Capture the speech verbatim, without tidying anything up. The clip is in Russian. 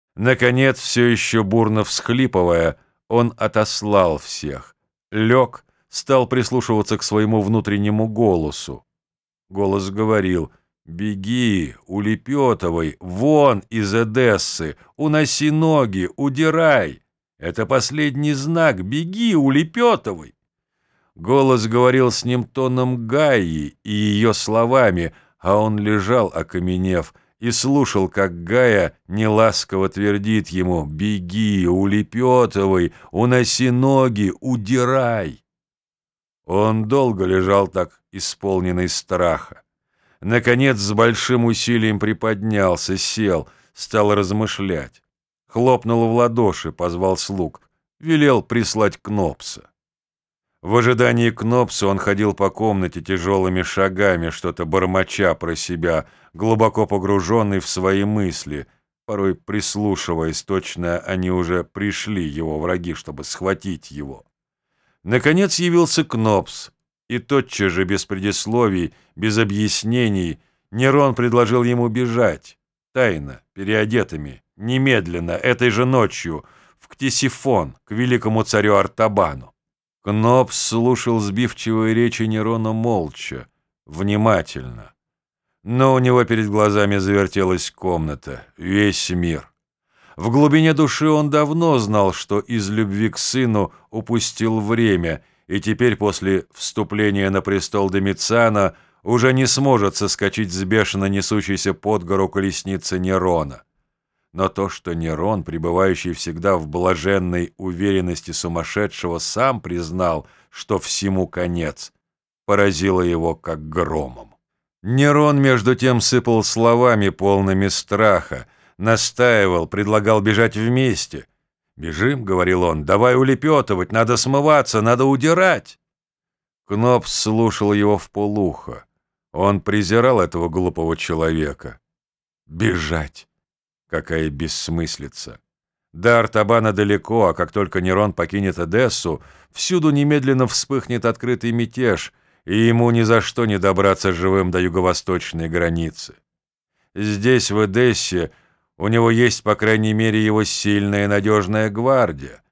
Наконец, все еще бурно всхлипывая, он отослал всех, лег, стал прислушиваться к своему внутреннему голосу. Голос говорил: «Беги, улепетывай, вон из Эдессы, уноси ноги, удирай! Это последний знак, беги, улепетывай!» Голос говорил с ним тоном Гаи и ее словами, а он лежал, окаменев, и слушал, как Гая неласково твердит ему: «Беги, улепетывай, уноси ноги, удирай!» Он долго лежал так, исполненный страха. Наконец, с большим усилием приподнялся, сел, стал размышлять. Хлопнул в ладоши, позвал слуг, велел прислать Кнопса. В ожидании Кнопса он ходил по комнате тяжелыми шагами, что-то бормоча про себя, глубоко погруженный в свои мысли, порой прислушиваясь, точно они уже пришли, его враги, чтобы схватить его. Наконец явился Кнопс, и тотчас же, без предисловий, без объяснений, Нерон предложил ему бежать, тайно, переодетыми, немедленно, этой же ночью, в Ктесифон, к великому царю Артабану. Кнопс слушал сбивчивые речи Нерона молча, внимательно. Но у него перед глазами завертелась комната, весь мир. В глубине души он давно знал, что из любви к сыну упустил время, и теперь после вступления на престол Домициана уже не сможет соскочить с бешено несущейся под гору колесницы Нерона. Но то, что Нерон, пребывающий всегда в блаженной уверенности сумасшедшего, сам признал, что всему конец, поразило его как громом. Нерон, между тем, сыпал словами, полными страха, настаивал, предлагал бежать вместе. «Бежим», — говорил он, — «давай улепетывать, надо смываться, надо удирать». Кнопс слушал его вполуха. Он презирал этого глупого человека. Бежать! Какая бессмыслица! До Артабана далеко, а как только Нерон покинет Эдессу, всюду немедленно вспыхнет открытый мятеж, и ему ни за что не добраться живым до юго-восточной границы. Здесь, в Эдессе, у него есть, по крайней мере, его сильная и надежная гвардия,